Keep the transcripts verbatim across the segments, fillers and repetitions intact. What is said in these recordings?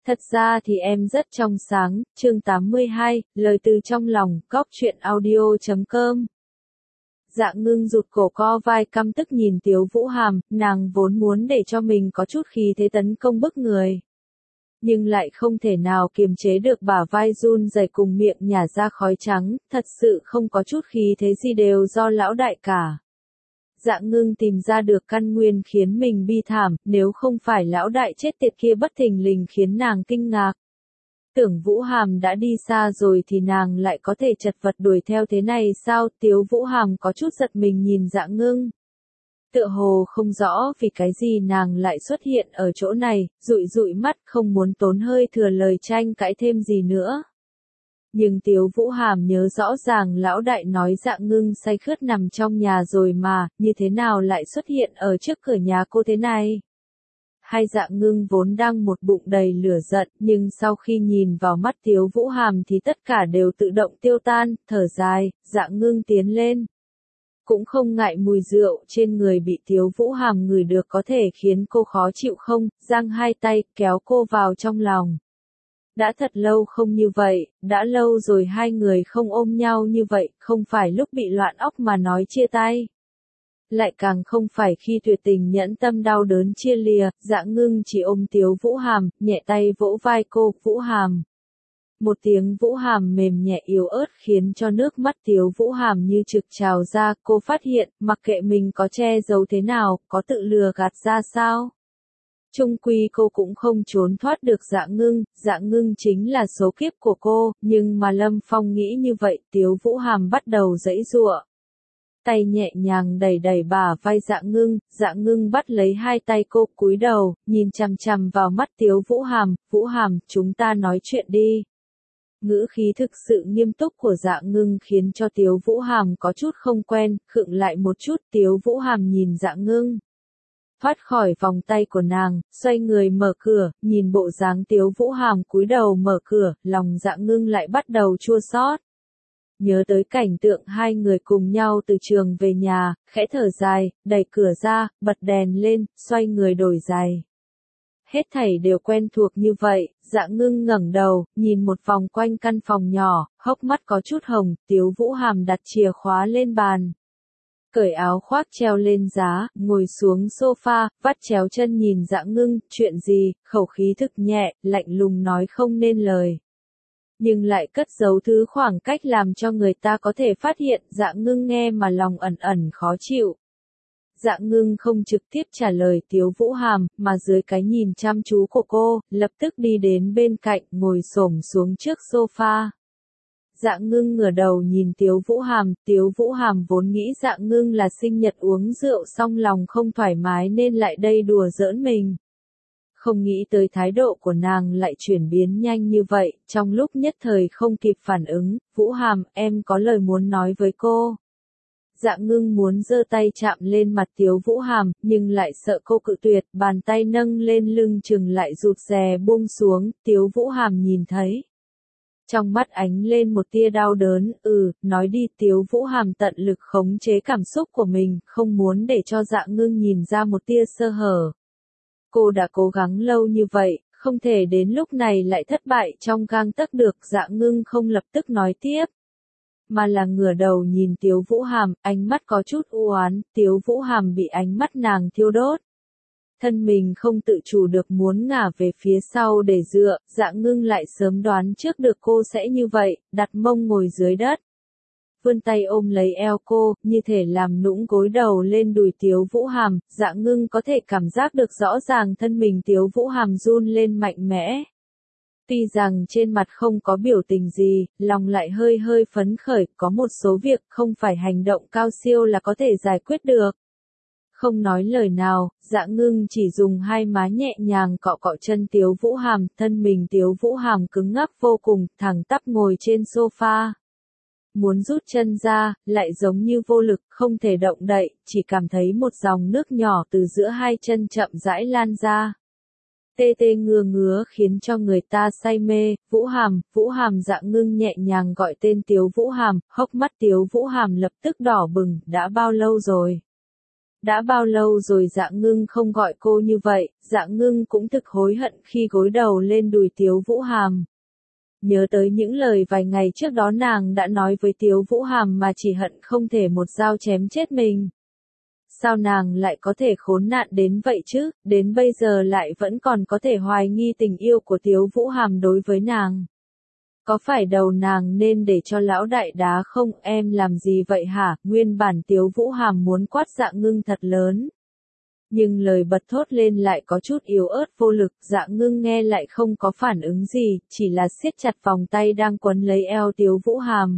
Thật ra thì em rất trong sáng, chương tám mươi hai, lời từ trong lòng, cóc truyện audio chấm com. Dạ Ngưng rụt cổ co vai căm tức nhìn Tiếu Vũ Hàm, nàng vốn muốn để cho mình có chút khí thế tấn công bức người. Nhưng lại không thể nào kiềm chế được bả vai run rẩy cùng miệng nhả ra khói trắng, thật sự không có chút khí thế gì đều do lão đại cả. Dạ Ngưng tìm ra được căn nguyên khiến mình bi thảm, nếu không phải lão đại chết tiệt kia bất thình lình khiến nàng kinh ngạc. Tưởng Vũ Hàm đã đi xa rồi thì nàng lại có thể chật vật đuổi theo thế này sao? Tiếu Vũ Hàm có chút giật mình nhìn Dạ Ngưng. Tựa hồ không rõ vì cái gì nàng lại xuất hiện ở chỗ này, dụi dụi mắt không muốn tốn hơi thừa lời tranh cãi thêm gì nữa. Nhưng Tiếu Vũ Hàm nhớ rõ ràng lão đại nói Dạ Ngưng say khướt nằm trong nhà rồi mà, như thế nào lại xuất hiện ở trước cửa nhà cô thế này? Hai Dạ Ngưng vốn đang một bụng đầy lửa giận, nhưng sau khi nhìn vào mắt Tiếu Vũ Hàm thì tất cả đều tự động tiêu tan, thở dài, Dạ Ngưng tiến lên. Cũng không ngại mùi rượu trên người bị Tiếu Vũ Hàm ngửi được có thể khiến cô khó chịu không, giang hai tay, kéo cô vào trong lòng. Đã thật lâu không như vậy, đã lâu rồi hai người không ôm nhau như vậy, không phải lúc bị loạn óc mà nói chia tay. Lại càng không phải khi tuyệt tình nhẫn tâm đau đớn chia lìa, Dạ Ngưng chỉ ôm Tiếu Vũ Hàm, nhẹ tay vỗ vai cô, Vũ Hàm. Một tiếng Vũ Hàm mềm nhẹ yếu ớt khiến cho nước mắt Tiếu Vũ Hàm như trực trào ra, cô phát hiện, mặc kệ mình có che giấu thế nào, có tự lừa gạt ra sao. Chung quy cô cũng không trốn thoát được Dạ Ngưng, Dạ Ngưng chính là số kiếp của cô, nhưng mà Lâm Phong nghĩ như vậy, Tiếu Vũ Hàm bắt đầu giãy giụa. Tay nhẹ nhàng đẩy đẩy bả vai Dạ Ngưng, Dạ Ngưng bắt lấy hai tay cô cúi đầu, nhìn chằm chằm vào mắt Tiếu Vũ Hàm, Vũ Hàm, chúng ta nói chuyện đi. Ngữ khí thực sự nghiêm túc của Dạ Ngưng khiến cho Tiếu Vũ Hàm có chút không quen, khựng lại một chút, Tiếu Vũ Hàm nhìn Dạ Ngưng. Thoát khỏi vòng tay của nàng, xoay người mở cửa, nhìn bộ dáng Tiếu Vũ Hàm cúi đầu mở cửa, lòng Dạ Ngưng lại bắt đầu chua xót. Nhớ tới cảnh tượng hai người cùng nhau từ trường về nhà, khẽ thở dài, đẩy cửa ra, bật đèn lên, xoay người đổi giày. Hết thảy đều quen thuộc như vậy, Dạ Ngưng ngẩng đầu, nhìn một vòng quanh căn phòng nhỏ, hốc mắt có chút hồng, Tiếu Vũ Hàm đặt chìa khóa lên bàn. Cởi áo khoác treo lên giá, ngồi xuống sofa, vắt chéo chân nhìn Dạ Ngưng, chuyện gì, khẩu khí thực nhẹ, lạnh lùng nói không nên lời. Nhưng lại cất giấu thứ khoảng cách làm cho người ta có thể phát hiện, Dạ Ngưng nghe mà lòng ẩn ẩn khó chịu. Dạ Ngưng không trực tiếp trả lời Tiếu Vũ Hàm, mà dưới cái nhìn chăm chú của cô, lập tức đi đến bên cạnh, ngồi xổm xuống trước sofa. Dạ Ngưng ngửa đầu nhìn Tiếu Vũ Hàm, Tiếu Vũ Hàm vốn nghĩ Dạ Ngưng là sinh nhật uống rượu xong lòng không thoải mái nên lại đây đùa giỡn mình. Không nghĩ tới thái độ của nàng lại chuyển biến nhanh như vậy, trong lúc nhất thời không kịp phản ứng, Vũ Hàm, em có lời muốn nói với cô. Dạ Ngưng muốn giơ tay chạm lên mặt Tiếu Vũ Hàm, nhưng lại sợ cô cự tuyệt, bàn tay nâng lên lưng chừng lại rụt rè buông xuống, Tiếu Vũ Hàm nhìn thấy. Trong mắt ánh lên một tia đau đớn, ừ, nói đi. Tiếu Vũ Hàm tận lực khống chế cảm xúc của mình, không muốn để cho Dạ Ngưng nhìn ra một tia sơ hở. Cô đã cố gắng lâu như vậy, không thể đến lúc này lại thất bại trong gang tấc được. Dạ Ngưng không lập tức nói tiếp, mà là ngửa đầu nhìn Tiếu Vũ Hàm, ánh mắt có chút u oán. Tiếu Vũ Hàm bị ánh mắt nàng thiêu đốt. Thân mình không tự chủ được muốn ngả về phía sau để dựa, Dạ Ngưng lại sớm đoán trước được cô sẽ như vậy, đặt mông ngồi dưới đất. Vươn tay ôm lấy eo cô, như thể làm nũng gối đầu lên đùi Tiếu Vũ Hàm, Dạ Ngưng có thể cảm giác được rõ ràng thân mình Tiếu Vũ Hàm run lên mạnh mẽ. Tuy rằng trên mặt không có biểu tình gì, lòng lại hơi hơi phấn khởi, có một số việc không phải hành động cao siêu là có thể giải quyết được. Không nói lời nào, Dạ Ngưng chỉ dùng hai má nhẹ nhàng cọ cọ chân Tiếu Vũ Hàm, thân mình Tiếu Vũ Hàm cứng ngắc vô cùng, thẳng tắp ngồi trên sofa. Muốn rút chân ra, lại giống như vô lực, không thể động đậy, chỉ cảm thấy một dòng nước nhỏ từ giữa hai chân chậm rãi lan ra. Tê tê ngứa ngứa khiến cho người ta say mê, Vũ Hàm, Vũ Hàm. Dạ Ngưng nhẹ nhàng gọi tên Tiếu Vũ Hàm, hốc mắt Tiếu Vũ Hàm lập tức đỏ bừng, đã bao lâu rồi? Đã bao lâu rồi Dạ Ngưng không gọi cô như vậy, Dạ Ngưng cũng thực hối hận khi gối đầu lên đùi Tiếu Vũ Hàm. Nhớ tới những lời vài ngày trước đó nàng đã nói với Tiếu Vũ Hàm mà chỉ hận không thể một dao chém chết mình. Sao nàng lại có thể khốn nạn đến vậy chứ, đến bây giờ lại vẫn còn có thể hoài nghi tình yêu của Tiếu Vũ Hàm đối với nàng. Có phải đầu nàng nên để cho lão đại đá không, em làm gì vậy hả, nguyên bản Tiếu Vũ Hàm muốn quát Dạ Ngưng thật lớn. Nhưng lời bật thốt lên lại có chút yếu ớt vô lực, Dạ Ngưng nghe lại không có phản ứng gì, chỉ là siết chặt vòng tay đang quấn lấy eo Tiếu Vũ Hàm.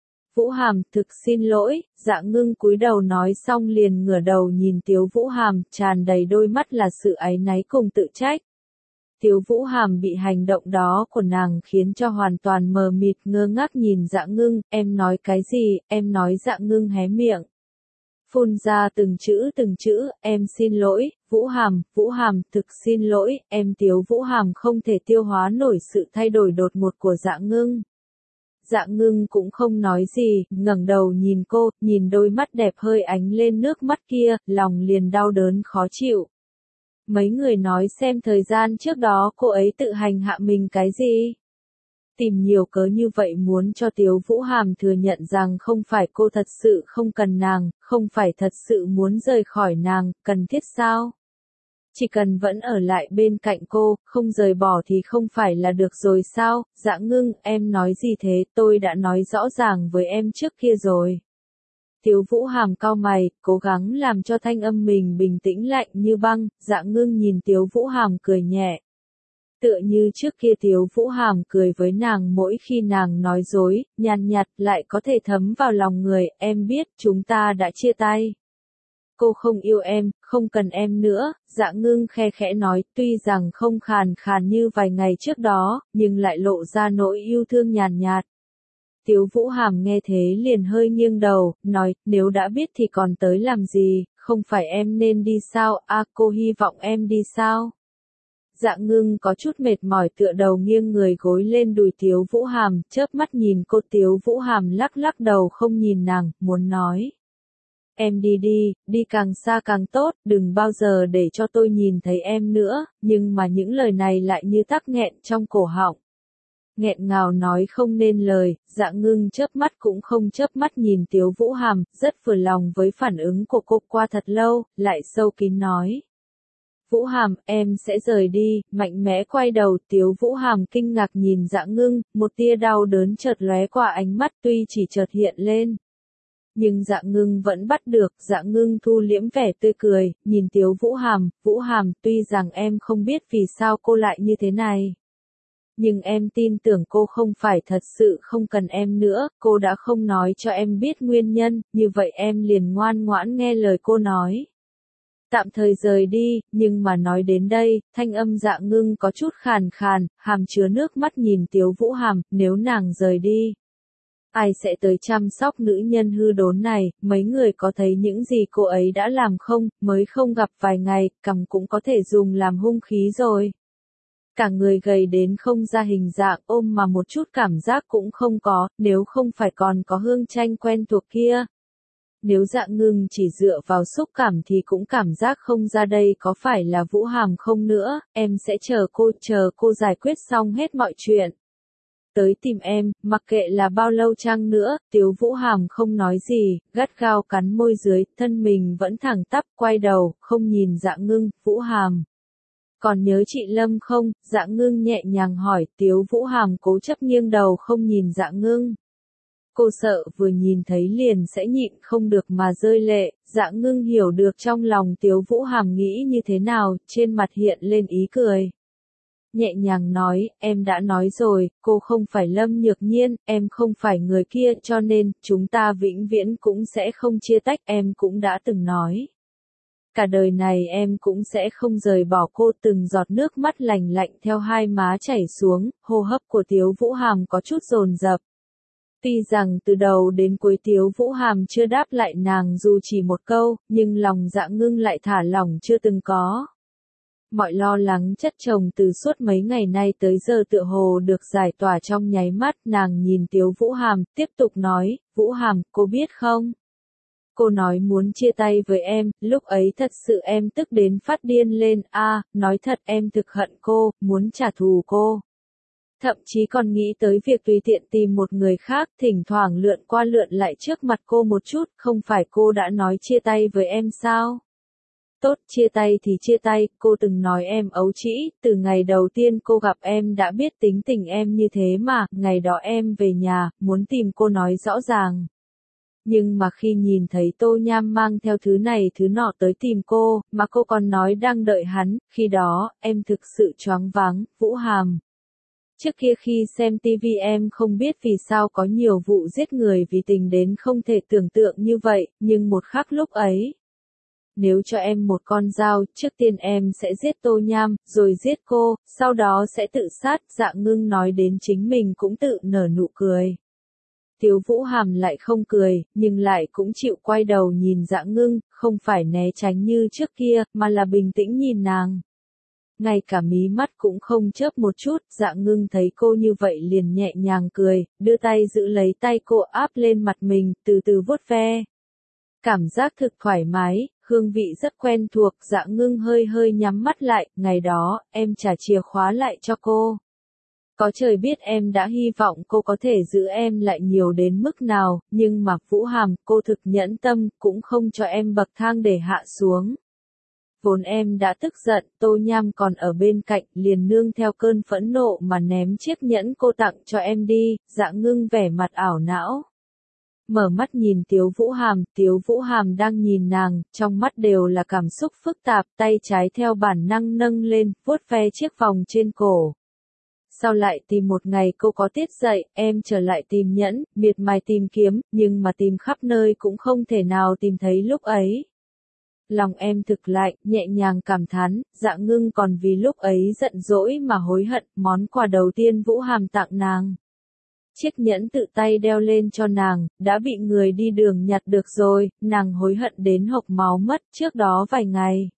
Vũ Hàm, thực xin lỗi, Dạ Ngưng cúi đầu nói xong liền ngửa đầu nhìn Tiếu Vũ Hàm, tràn đầy đôi mắt là sự áy náy cùng tự trách. Tiếu Vũ Hàm bị hành động đó của nàng khiến cho hoàn toàn mờ mịt ngơ ngác nhìn Dạ Ngưng, em nói cái gì, em nói Dạ Ngưng hé miệng. Phun ra từng chữ từng chữ, em xin lỗi, Vũ Hàm, Vũ Hàm, thực xin lỗi, em Tiếu Vũ Hàm không thể tiêu hóa nổi sự thay đổi đột ngột của Dạ Ngưng. Dạ Ngưng cũng không nói gì, ngẩng đầu nhìn cô, nhìn đôi mắt đẹp hơi ánh lên nước mắt kia, lòng liền đau đớn khó chịu. Mấy người nói xem thời gian trước đó cô ấy tự hành hạ mình cái gì? Tìm nhiều cớ như vậy muốn cho Tiếu Vũ Hàm thừa nhận rằng không phải cô thật sự không cần nàng, không phải thật sự muốn rời khỏi nàng, cần thiết sao? Chỉ cần vẫn ở lại bên cạnh cô, không rời bỏ thì không phải là được rồi sao? Dạ Ngưng, em nói gì thế, tôi đã nói rõ ràng với em trước kia rồi. Tiếu Vũ Hàm cau mày, cố gắng làm cho thanh âm mình bình tĩnh lạnh như băng, Dạ Ngưng nhìn Tiếu Vũ Hàm cười nhẹ. Tựa như trước kia Tiếu Vũ Hàm cười với nàng mỗi khi nàng nói dối, nhàn nhạt lại có thể thấm vào lòng người, em biết chúng ta đã chia tay. Cô không yêu em, không cần em nữa, Dạ Ngưng khe khẽ nói, tuy rằng không khàn khàn như vài ngày trước đó, nhưng lại lộ ra nỗi yêu thương nhàn nhạt. Tiếu Vũ Hàm nghe thế liền hơi nghiêng đầu, nói, nếu đã biết thì còn tới làm gì, không phải em nên đi sao, a à, cô hy vọng em đi sao? Dạ Ngưng có chút mệt mỏi tựa đầu nghiêng người gối lên đùi Tiếu Vũ Hàm, chớp mắt nhìn cô. Tiếu Vũ Hàm lắc lắc đầu không nhìn nàng, muốn nói. Em đi đi, đi càng xa càng tốt, đừng bao giờ để cho tôi nhìn thấy em nữa, nhưng mà những lời này lại như tắc nghẹn trong cổ họng. Nghẹn ngào nói không nên lời, Dạ Ngưng chớp mắt cũng không chớp mắt nhìn Tiếu Vũ Hàm, rất vừa lòng với phản ứng của cô. Qua thật lâu, lại sâu kín nói. Vũ Hàm, em sẽ rời đi, mạnh mẽ quay đầu. Tiếu Vũ Hàm kinh ngạc nhìn Dạ Ngưng, một tia đau đớn chợt lóe qua ánh mắt tuy chỉ chợt hiện lên. Nhưng Dạ Ngưng vẫn bắt được, Dạ Ngưng thu liễm vẻ tươi cười, nhìn Tiếu Vũ Hàm, Vũ Hàm, tuy rằng em không biết vì sao cô lại như thế này. Nhưng em tin tưởng cô không phải thật sự không cần em nữa, cô đã không nói cho em biết nguyên nhân, như vậy em liền ngoan ngoãn nghe lời cô nói. Tạm thời rời đi, nhưng mà nói đến đây, thanh âm Dạ Ngưng có chút khàn khàn, hàm chứa nước mắt nhìn Tiếu Vũ Hàm, nếu nàng rời đi. Ai sẽ tới chăm sóc nữ nhân hư đốn này, mấy người có thấy những gì cô ấy đã làm không, mới không gặp vài ngày, cằm cũng có thể dùng làm hung khí rồi. Cả người gầy đến không ra hình dạng, ôm mà một chút cảm giác cũng không có, nếu không phải còn có hương tranh quen thuộc kia. Nếu Dạ Ngưng chỉ dựa vào xúc cảm thì cũng cảm giác không ra đây có phải là Vũ Hàm không nữa, em sẽ chờ cô, chờ cô giải quyết xong hết mọi chuyện. Tới tìm em, mặc kệ là bao lâu chăng nữa. Tiếu Vũ Hàm không nói gì, gắt gao cắn môi dưới, thân mình vẫn thẳng tắp, quay đầu, không nhìn Dạ Ngưng. Vũ Hàm, còn nhớ chị Lâm không? Dạ Ngưng nhẹ nhàng hỏi. Tiếu Vũ Hàm cố chấp nghiêng đầu không nhìn Dạ Ngưng. Cô sợ vừa nhìn thấy liền sẽ nhịn không được mà rơi lệ. Dạ Ngưng hiểu được trong lòng Tiếu Vũ Hàm nghĩ như thế nào, trên mặt hiện lên ý cười. Nhẹ nhàng nói, em đã nói rồi, cô không phải Lâm Nhược Nhiên, em không phải người kia, cho nên, chúng ta vĩnh viễn cũng sẽ không chia tách, em cũng đã từng nói. Cả đời này em cũng sẽ không rời bỏ cô. Từng giọt nước mắt lành lạnh theo hai má chảy xuống, hô hấp của Tiếu Vũ Hàm có chút dồn dập. Tuy rằng từ đầu đến cuối Tiếu Vũ Hàm chưa đáp lại nàng dù chỉ một câu, nhưng lòng Dạ Ngưng lại thả lỏng chưa từng có. Mọi lo lắng chất chồng từ suốt mấy ngày nay tới giờ tựa hồ được giải tỏa trong nháy mắt. Nàng nhìn Tiếu Vũ Hàm, tiếp tục nói, Vũ Hàm, cô biết không? Cô nói muốn chia tay với em, lúc ấy thật sự em tức đến phát điên lên, a, à, nói thật em thực hận cô, muốn trả thù cô. Thậm chí còn nghĩ tới việc tùy tiện tìm một người khác, thỉnh thoảng lượn qua lượn lại trước mặt cô một chút, không phải cô đã nói chia tay với em sao? Tốt, chia tay thì chia tay, cô từng nói em ấu trĩ, từ ngày đầu tiên cô gặp em đã biết tính tình em như thế mà, ngày đó em về nhà, muốn tìm cô nói rõ ràng. Nhưng mà khi nhìn thấy Tô Nham mang theo thứ này thứ nọ tới tìm cô, mà cô còn nói đang đợi hắn, khi đó, em thực sự choáng váng, Vũ Hàm. Trước kia khi xem ti vi em không biết vì sao có nhiều vụ giết người vì tình đến không thể tưởng tượng như vậy, nhưng một khắc lúc ấy. Nếu cho em một con dao, trước tiên em sẽ giết Tô Nham, rồi giết cô, sau đó sẽ tự sát, Dạ Ngưng nói đến chính mình cũng tự nở nụ cười. Tiếu Vũ Hàm lại không cười, nhưng lại cũng chịu quay đầu nhìn Dạ Ngưng, không phải né tránh như trước kia, mà là bình tĩnh nhìn nàng. Ngay cả mí mắt cũng không chớp một chút, Dạ Ngưng thấy cô như vậy liền nhẹ nhàng cười, đưa tay giữ lấy tay cô áp lên mặt mình, từ từ vuốt ve. Cảm giác thực thoải mái, hương vị rất quen thuộc, Dạ Ngưng hơi hơi nhắm mắt lại, ngày đó, em trả chìa khóa lại cho cô. Có trời biết em đã hy vọng cô có thể giữ em lại nhiều đến mức nào, nhưng mà Vũ Hàm, cô thực nhẫn tâm, cũng không cho em bậc thang để hạ xuống. Vốn em đã tức giận, Tô Nham còn ở bên cạnh, liền nương theo cơn phẫn nộ mà ném chiếc nhẫn cô tặng cho em đi, Dạ Ngưng vẻ mặt ảo não. Mở mắt nhìn Tiếu Vũ Hàm, Tiếu Vũ Hàm đang nhìn nàng, trong mắt đều là cảm xúc phức tạp, tay trái theo bản năng nâng lên, vuốt ve chiếc vòng trên cổ. Sau lại tìm một ngày cô có tiết dậy, em trở lại tìm nhẫn, miệt mài tìm kiếm, nhưng mà tìm khắp nơi cũng không thể nào tìm thấy lúc ấy. Lòng em thực lạnh, nhẹ nhàng cảm thán, Dạ Ngưng còn vì lúc ấy giận dỗi mà hối hận, món quà đầu tiên Vũ Hàm tặng nàng. Chiếc nhẫn tự tay đeo lên cho nàng, đã bị người đi đường nhặt được rồi, nàng hối hận đến hộc máu mất trước đó vài ngày.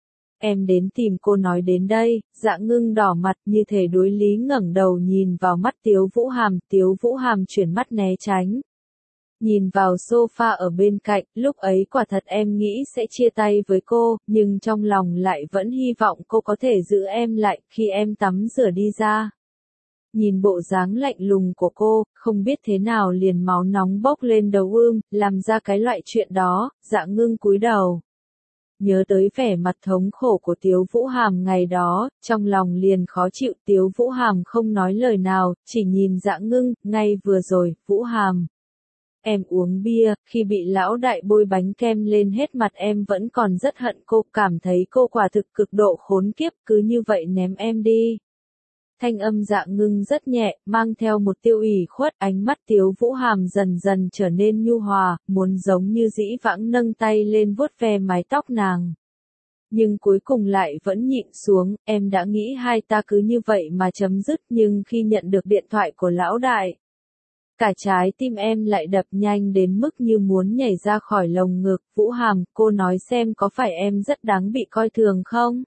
Em đến tìm cô nói đến đây, Dạ Ngưng đỏ mặt như thể đối lý ngẩng đầu nhìn vào mắt Tiếu Vũ Hàm, Tiếu Vũ Hàm chuyển mắt né tránh. Nhìn vào sofa ở bên cạnh, lúc ấy quả thật em nghĩ sẽ chia tay với cô, nhưng trong lòng lại vẫn hy vọng cô có thể giữ em lại khi em tắm rửa đi ra. Nhìn bộ dáng lạnh lùng của cô, không biết thế nào liền máu nóng bốc lên đầu ương, làm ra cái loại chuyện đó, Dạ Ngưng cúi đầu. Nhớ tới vẻ mặt thống khổ của Tiếu Vũ Hàm ngày đó, trong lòng liền khó chịu, Tiếu Vũ Hàm không nói lời nào, chỉ nhìn Dạ Ngưng, ngay vừa rồi, Vũ Hàm. Em uống bia, khi bị lão đại bôi bánh kem lên hết mặt em vẫn còn rất hận cô, cảm thấy cô quả thực cực độ khốn kiếp, cứ như vậy ném em đi. Thanh âm Dạ Ngưng rất nhẹ, mang theo một tiêu ủy khuất, ánh mắt Tiếu Vũ Hàm dần dần trở nên nhu hòa, muốn giống như dĩ vãng nâng tay lên vuốt ve mái tóc nàng. Nhưng cuối cùng lại vẫn nhịn xuống, em đã nghĩ hai ta cứ như vậy mà chấm dứt, nhưng khi nhận được điện thoại của lão đại, cả trái tim em lại đập nhanh đến mức như muốn nhảy ra khỏi lồng ngực. Vũ Hàm, cô nói xem có phải em rất đáng bị coi thường không?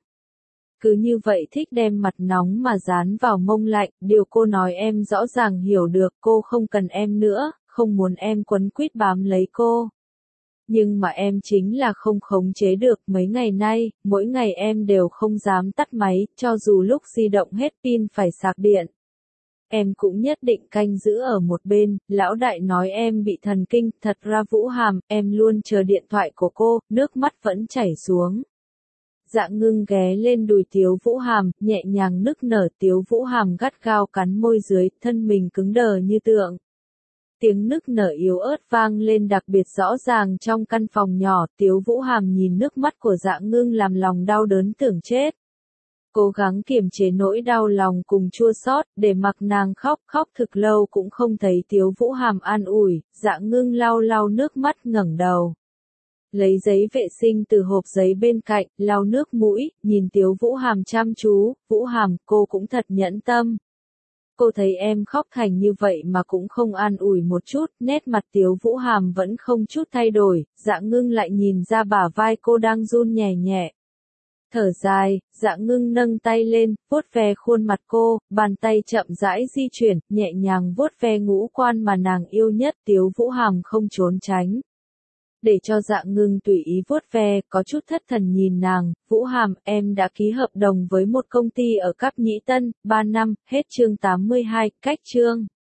Cứ như vậy thích đem mặt nóng mà dán vào mông lạnh, điều cô nói em rõ ràng hiểu được, cô không cần em nữa, không muốn em quấn quýt bám lấy cô. Nhưng mà em chính là không khống chế được, mấy ngày nay, mỗi ngày em đều không dám tắt máy, cho dù lúc di động hết pin phải sạc điện. Em cũng nhất định canh giữ ở một bên, lão đại nói em bị thần kinh, thật ra Vũ Hàm, em luôn chờ điện thoại của cô, nước mắt vẫn chảy xuống. Dạ Ngưng ghé lên đùi Tiếu Vũ Hàm, nhẹ nhàng nức nở, Tiếu Vũ Hàm gắt gao cắn môi dưới, thân mình cứng đờ như tượng. Tiếng nức nở yếu ớt vang lên đặc biệt rõ ràng trong căn phòng nhỏ, Tiếu Vũ Hàm nhìn nước mắt của Dạ Ngưng làm lòng đau đớn tưởng chết. Cố gắng kiềm chế nỗi đau lòng cùng chua xót, để mặc nàng khóc, khóc thực lâu cũng không thấy Tiếu Vũ Hàm an ủi, Dạ Ngưng lau lau nước mắt ngẩng đầu. Lấy giấy vệ sinh từ hộp giấy bên cạnh, lau nước mũi, nhìn Tiếu Vũ Hàm chăm chú, Vũ Hàm, cô cũng thật nhẫn tâm. Cô thấy em khóc thành như vậy mà cũng không an ủi một chút, nét mặt Tiếu Vũ Hàm vẫn không chút thay đổi, Dạ Ngưng lại nhìn ra bả vai cô đang run nhẹ nhẹ. Thở dài, Dạ Ngưng nâng tay lên, vuốt ve khuôn mặt cô, bàn tay chậm rãi di chuyển, nhẹ nhàng vuốt ve ngũ quan mà nàng yêu nhất, Tiếu Vũ Hàm không trốn tránh. để cho Dạ Ngưng tùy ý vuốt ve, có chút thất thần nhìn nàng. Vũ Hàm, em đã ký hợp đồng với một công ty ở Cáp Nhĩ Tân, ba năm, hết chương tám mươi hai, cách chương.